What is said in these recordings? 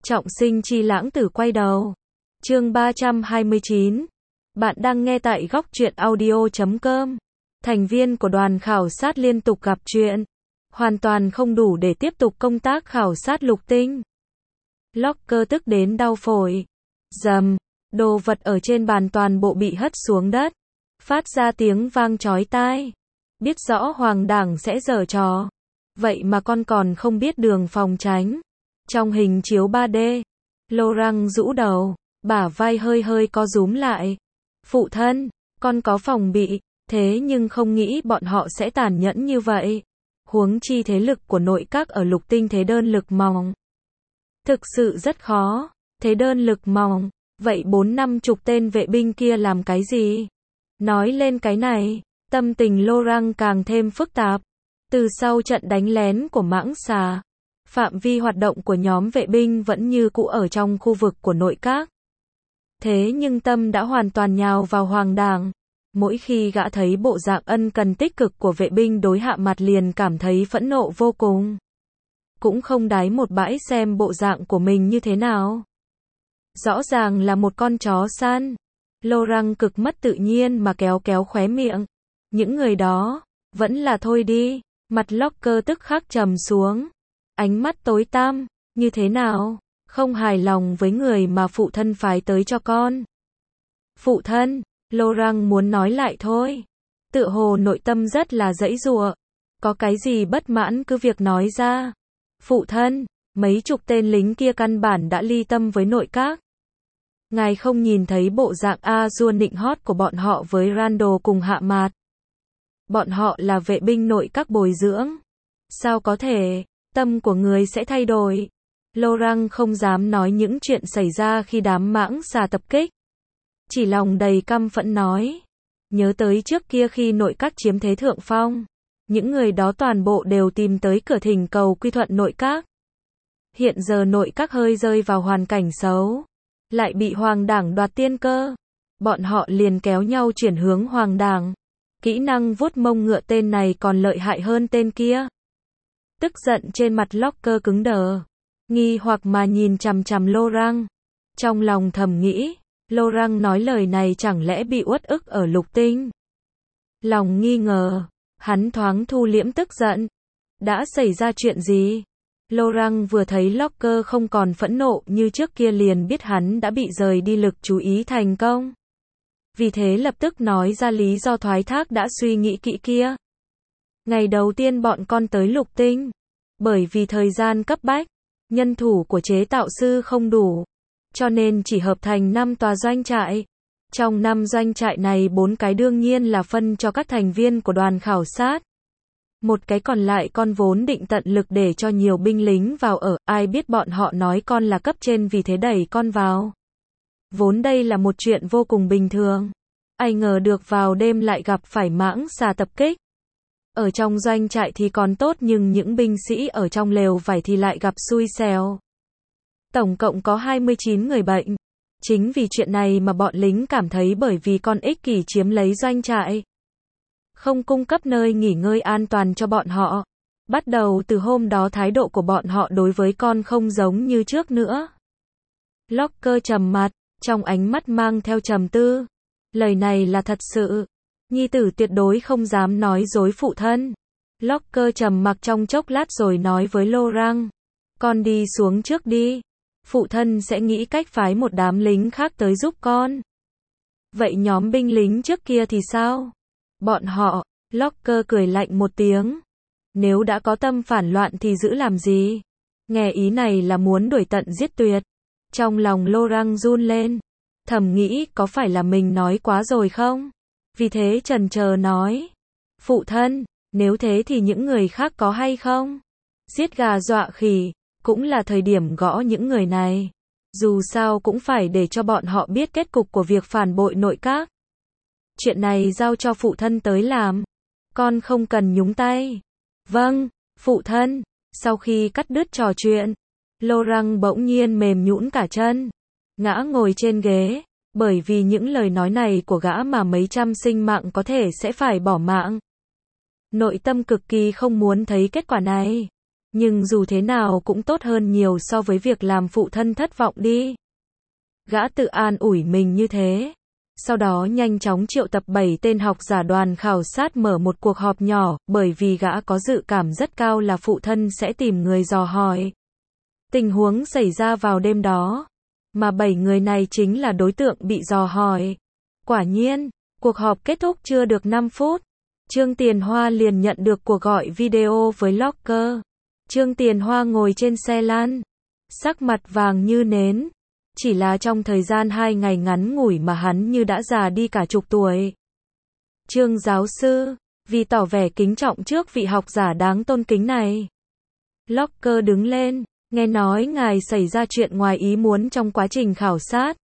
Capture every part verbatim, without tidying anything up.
Trọng sinh chi lãng tử quay đầu. Chương ba trăm hai mươi chín. Bạn đang nghe tại góc truyện audio chấm com. Thành viên của đoàn khảo sát liên tục gặp chuyện. Hoàn toàn không đủ để tiếp tục công tác khảo sát lục tinh. Locker tức đến đau phổi. Dầm. Đồ vật ở trên bàn toàn bộ bị hất xuống đất. Phát ra tiếng vang chói tai. Biết rõ hoàng đảng sẽ giở trò. Vậy mà con còn không biết đường phòng tránh. Trong hình chiếu ba D, Laurent rũ đầu, bả vai hơi hơi co rúm lại. Phụ thân, con có phòng bị, thế nhưng không nghĩ bọn họ sẽ tàn nhẫn như vậy. Huống chi thế lực của nội các ở lục tinh thế đơn lực mỏng. Thực sự rất khó, thế đơn lực mỏng, vậy bốn năm chục tên vệ binh kia làm cái gì? Nói lên cái này, tâm tình Laurent càng thêm phức tạp. Từ sau trận đánh lén của Mãng Xà, phạm vi hoạt động của nhóm vệ binh vẫn như cũ ở trong khu vực của nội các. Thế nhưng tâm đã hoàn toàn nhào vào hoàng đảng. Mỗi khi gã thấy bộ dạng ân cần tích cực của vệ binh đối hạ mặt liền cảm thấy phẫn nộ vô cùng. Cũng không đáy một bãi xem bộ dạng của mình như thế nào. Rõ ràng là một con chó săn. Laurent cực mất tự nhiên mà kéo kéo khóe miệng. Những người đó, vẫn là thôi đi. Mặt Locker tức khắc trầm xuống. Ánh mắt tối tăm, như thế nào? Không hài lòng với người mà phụ thân phái tới cho con. Phụ thân, Laurent muốn nói lại thôi. Tựa hồ nội tâm rất là giãy giụa. Có cái gì bất mãn cứ việc nói ra. Phụ thân, mấy chục tên lính kia căn bản đã ly tâm với nội các. Ngài không nhìn thấy bộ dạng a dua nịnh hót của bọn họ với Randall cùng Hạ Mạt. Bọn họ là vệ binh nội các bồi dưỡng. Sao có thể, tâm của người sẽ thay đổi. Laurent không dám nói những chuyện xảy ra khi đám Mãng Xà tập kích. Chỉ lòng đầy căm phẫn nói. Nhớ tới trước kia khi nội các chiếm thế thượng phong. Những người đó toàn bộ đều tìm tới cửa thỉnh cầu quy thuận nội các. Hiện giờ nội các hơi rơi vào hoàn cảnh xấu. Lại bị hoàng đảng đoạt tiên cơ. Bọn họ liền kéo nhau chuyển hướng hoàng đảng. Kỹ năng vuốt mông ngựa tên này còn lợi hại hơn tên kia. Tức giận trên mặt Locker cứng đờ. Nghi hoặc mà nhìn chằm chằm Laurent. Trong lòng thầm nghĩ, Laurent nói lời này chẳng lẽ bị uất ức ở lục tinh. Lòng nghi ngờ, hắn thoáng thu liễm tức giận. Đã xảy ra chuyện gì? Laurent vừa thấy Locker không còn phẫn nộ như trước kia liền biết hắn đã bị rời đi lực chú ý thành công. Vì thế lập tức nói ra lý do thoái thác đã suy nghĩ kỹ kia. Ngày đầu tiên bọn con tới lục tinh. Bởi vì thời gian cấp bách, nhân thủ của chế tạo sư không đủ. Cho nên chỉ hợp thành năm tòa doanh trại. Trong năm doanh trại này bốn cái đương nhiên là phân cho các thành viên của đoàn khảo sát. Một cái còn lại con vốn định tận lực để cho nhiều binh lính vào ở. Ai biết bọn họ nói con là cấp trên vì thế đẩy con vào. Vốn đây là một chuyện vô cùng bình thường. Ai ngờ được vào đêm lại gặp phải Mãng Xà tập kích. Ở trong doanh trại thì còn tốt nhưng những binh sĩ ở trong lều vải thì lại gặp xui xẻo. Tổng cộng có hai mươi chín người bệnh. Chính vì chuyện này mà bọn lính cảm thấy bởi vì con ích kỷ chiếm lấy doanh trại. Không cung cấp nơi nghỉ ngơi an toàn cho bọn họ. Bắt đầu từ hôm đó thái độ của bọn họ đối với con không giống như trước nữa. Locker trầm mặt, trong ánh mắt mang theo trầm tư. Lời này là thật sự. Nhi tử tuyệt đối không dám nói dối phụ thân. Locker trầm mặc trong chốc lát rồi nói với Laurent. Con đi xuống trước đi. Phụ thân sẽ nghĩ cách phái một đám lính khác tới giúp con. Vậy nhóm binh lính trước kia thì sao? Bọn họ, Locker cười lạnh một tiếng. Nếu đã có tâm phản loạn thì giữ làm gì? Nghe ý này là muốn đuổi tận giết tuyệt. Trong lòng Laurent run lên. Thầm nghĩ có phải là mình nói quá rồi không? Vì thế chần chờ nói. Phụ thân, nếu thế thì những người khác có hay không? Giết gà dọa khỉ, cũng là thời điểm gõ những người này. Dù sao cũng phải để cho bọn họ biết kết cục của việc phản bội nội các. Chuyện này giao cho phụ thân tới làm. Con không cần nhúng tay. Vâng, phụ thân. Sau khi cắt đứt trò chuyện, Laurent bỗng nhiên mềm nhũn cả chân. Ngã ngồi trên ghế. Bởi vì những lời nói này của gã mà mấy trăm sinh mạng có thể sẽ phải bỏ mạng. Nội tâm cực kỳ không muốn thấy kết quả này. Nhưng dù thế nào cũng tốt hơn nhiều so với việc làm phụ thân thất vọng đi. Gã tự an ủi mình như thế. Sau đó nhanh chóng triệu tập bảy tên học giả đoàn khảo sát mở một cuộc họp nhỏ, bởi vì gã có dự cảm rất cao là phụ thân sẽ tìm người dò hỏi. Tình huống xảy ra vào đêm đó, mà bảy người này chính là đối tượng bị dò hỏi. Quả nhiên, cuộc họp kết thúc chưa được năm phút. Trương Tiền Hoa liền nhận được cuộc gọi video với Locker. Trương Tiền Hoa ngồi trên xe lăn, sắc mặt vàng như nến. Chỉ là trong thời gian hai ngày ngắn ngủi mà hắn như đã già đi cả chục tuổi. Trương giáo sư, vì tỏ vẻ kính trọng trước vị học giả đáng tôn kính này. Locker đứng lên, nghe nói ngài xảy ra chuyện ngoài ý muốn trong quá trình khảo sát.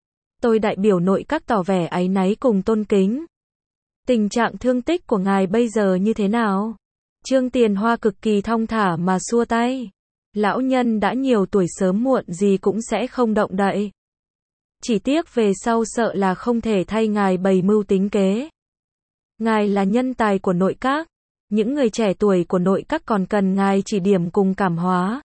Tôi đại biểu nội các tỏ vẻ áy náy cùng tôn kính. Tình trạng thương tích của ngài bây giờ như thế nào? Trương Tiền Hoa cực kỳ thong thả mà xua tay. Lão nhân đã nhiều tuổi sớm muộn gì cũng sẽ không động đậy. Chỉ tiếc về sau sợ là không thể thay ngài bày mưu tính kế. Ngài là nhân tài của nội các. Những người trẻ tuổi của nội các còn cần ngài chỉ điểm cùng cảm hóa.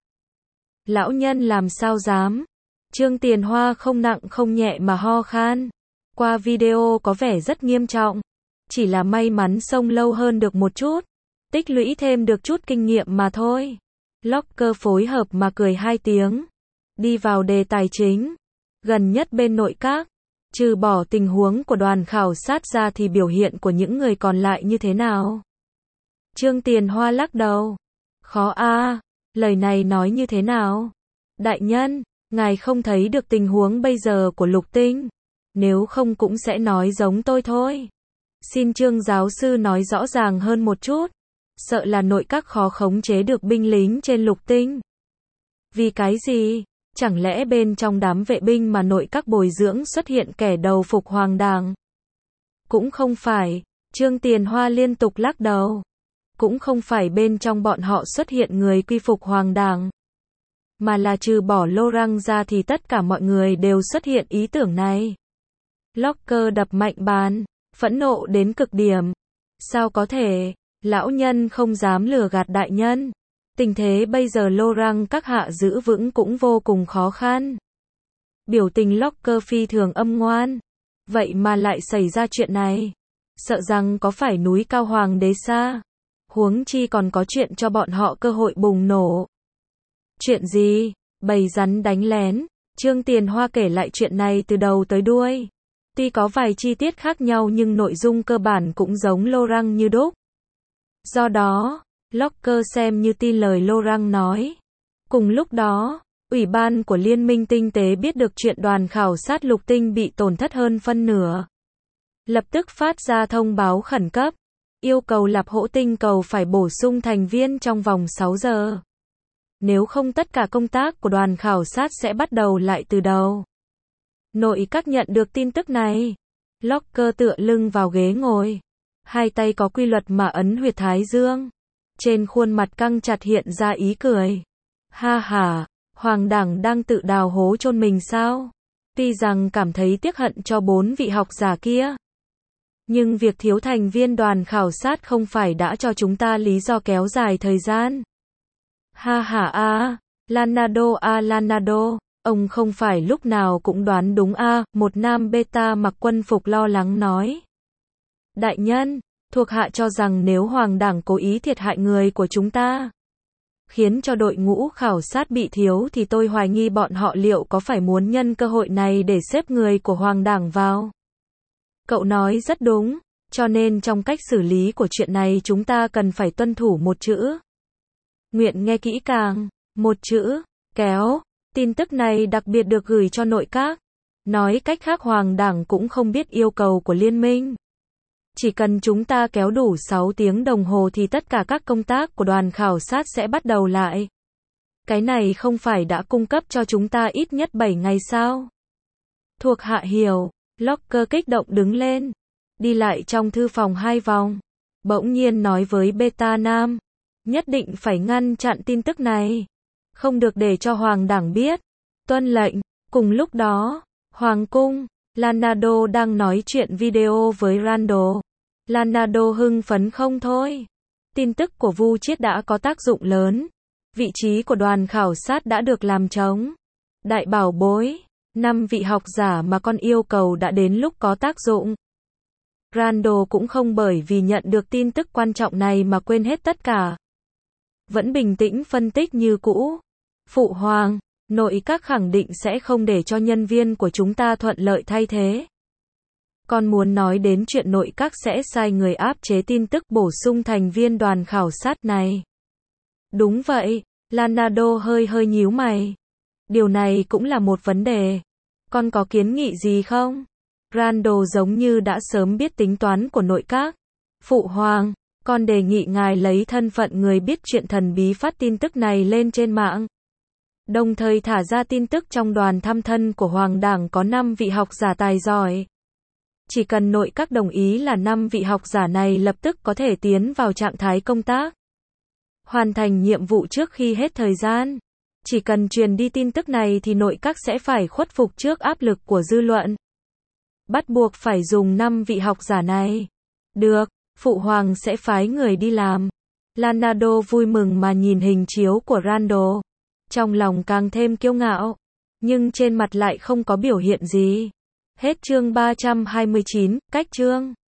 Lão nhân làm sao dám. Trương Tiền Hoa không nặng không nhẹ mà ho khan. Qua video có vẻ rất nghiêm trọng. Chỉ là may mắn sống lâu hơn được một chút. Tích lũy thêm được chút kinh nghiệm mà thôi. Locker phối hợp mà cười hai tiếng. Đi vào đề tài chính. Gần nhất bên nội các, trừ bỏ tình huống của đoàn khảo sát ra thì biểu hiện của những người còn lại như thế nào? Trương Tiền Hoa lắc đầu. Khó a, à, lời này nói như thế nào? Đại nhân, ngài không thấy được tình huống bây giờ của Lục Tinh. Nếu không cũng sẽ nói giống tôi thôi. Xin Trương giáo sư nói rõ ràng hơn một chút. Sợ là nội các khó khống chế được binh lính trên Lục Tinh. Vì cái gì? Chẳng lẽ bên trong đám vệ binh mà nội các bồi dưỡng xuất hiện kẻ đầu phục hoàng đảng? Cũng không phải. Trương Tiền Hoa liên tục lắc đầu. Cũng không phải bên trong bọn họ xuất hiện người quy phục hoàng đảng. Mà là trừ bỏ Laurent ra thì tất cả mọi người đều xuất hiện ý tưởng này. Locker đập mạnh bàn, phẫn nộ đến cực điểm. Sao có thể? Lão nhân không dám lừa gạt đại nhân. Tình thế bây giờ Laurent các hạ giữ vững cũng vô cùng khó khăn. Biểu tình Locker phi thường âm ngoan. Vậy mà lại xảy ra chuyện này. Sợ rằng có phải núi cao hoàng đế xa. Huống chi còn có chuyện cho bọn họ cơ hội bùng nổ. Chuyện gì? Bầy rắn đánh lén. Trương Tiền Hoa kể lại chuyện này từ đầu tới đuôi. Tuy có vài chi tiết khác nhau nhưng nội dung cơ bản cũng giống Laurent như đúc. Do đó, Locker xem như tin lời Laurent nói. Cùng lúc đó, Ủy ban của Liên minh Tinh tế biết được chuyện đoàn khảo sát Lục Tinh bị tổn thất hơn phân nửa. Lập tức phát ra thông báo khẩn cấp, yêu cầu Lạp Hỗ Tinh cầu phải bổ sung thành viên trong vòng sáu giờ. Nếu không tất cả công tác của đoàn khảo sát sẽ bắt đầu lại từ đầu. Nội các nhận được tin tức này. Locker tựa lưng vào ghế ngồi. Hai tay có quy luật mà ấn huyệt thái dương. Trên khuôn mặt căng chặt hiện ra ý cười. Ha ha, hoàng đảng đang tự đào hố chôn mình sao? Tuy rằng cảm thấy tiếc hận cho bốn vị học giả kia. Nhưng việc thiếu thành viên đoàn khảo sát không phải đã cho chúng ta lý do kéo dài thời gian. Ha ha a, Lanado a Lanado, ông không phải lúc nào cũng đoán đúng a, một nam beta mặc quân phục lo lắng nói. Đại nhân, thuộc hạ cho rằng nếu hoàng đảng cố ý thiệt hại người của chúng ta, khiến cho đội ngũ khảo sát bị thiếu thì tôi hoài nghi bọn họ liệu có phải muốn nhân cơ hội này để xếp người của hoàng đảng vào. Cậu nói rất đúng, cho nên trong cách xử lý của chuyện này chúng ta cần phải tuân thủ một chữ. Nguyện nghe kỹ càng, một chữ, kéo. Tin tức này đặc biệt được gửi cho nội các. Nói cách khác hoàng đảng cũng không biết yêu cầu của liên minh. Chỉ cần chúng ta kéo đủ sáu tiếng đồng hồ thì tất cả các công tác của đoàn khảo sát sẽ bắt đầu lại. Cái này không phải đã cung cấp cho chúng ta ít nhất bảy ngày sao? Thuộc hạ hiểu. Locker kích động đứng lên. Đi lại trong thư phòng hai vòng. Bỗng nhiên nói với Beta Nam. Nhất định phải ngăn chặn tin tức này. Không được để cho hoàng đảng biết. Tuân lệnh. Cùng lúc đó, hoàng cung, Lanado đang nói chuyện video với Randall. Lanado hưng phấn không thôi. Tin tức của Vu Chiết đã có tác dụng lớn. Vị trí của đoàn khảo sát đã được làm trống. Đại bảo bối, năm vị học giả mà con yêu cầu đã đến lúc có tác dụng. Randall cũng không bởi vì nhận được tin tức quan trọng này mà quên hết tất cả. Vẫn bình tĩnh phân tích như cũ. Phụ hoàng, nội các khẳng định sẽ không để cho nhân viên của chúng ta thuận lợi thay thế. Con muốn nói đến chuyện nội các sẽ sai người áp chế tin tức bổ sung thành viên đoàn khảo sát này. Đúng vậy, Leonardo hơi hơi nhíu mày. Điều này cũng là một vấn đề. Con có kiến nghị gì không? Randall giống như đã sớm biết tính toán của nội các. Phụ hoàng, con đề nghị ngài lấy thân phận người biết chuyện thần bí phát tin tức này lên trên mạng. Đồng thời thả ra tin tức trong đoàn thăm thân của Hoàng đảng có năm vị học giả tài giỏi. Chỉ cần nội các đồng ý là năm vị học giả này lập tức có thể tiến vào trạng thái công tác. Hoàn thành nhiệm vụ trước khi hết thời gian. Chỉ cần truyền đi tin tức này thì nội các sẽ phải khuất phục trước áp lực của dư luận. Bắt buộc phải dùng năm vị học giả này. Được, phụ hoàng sẽ phái người đi làm. Leonardo vui mừng mà nhìn hình chiếu của Randall. Trong lòng càng thêm kiêu ngạo. Nhưng trên mặt lại không có biểu hiện gì. Hết chương ba trăm hai mươi chín, cách chương.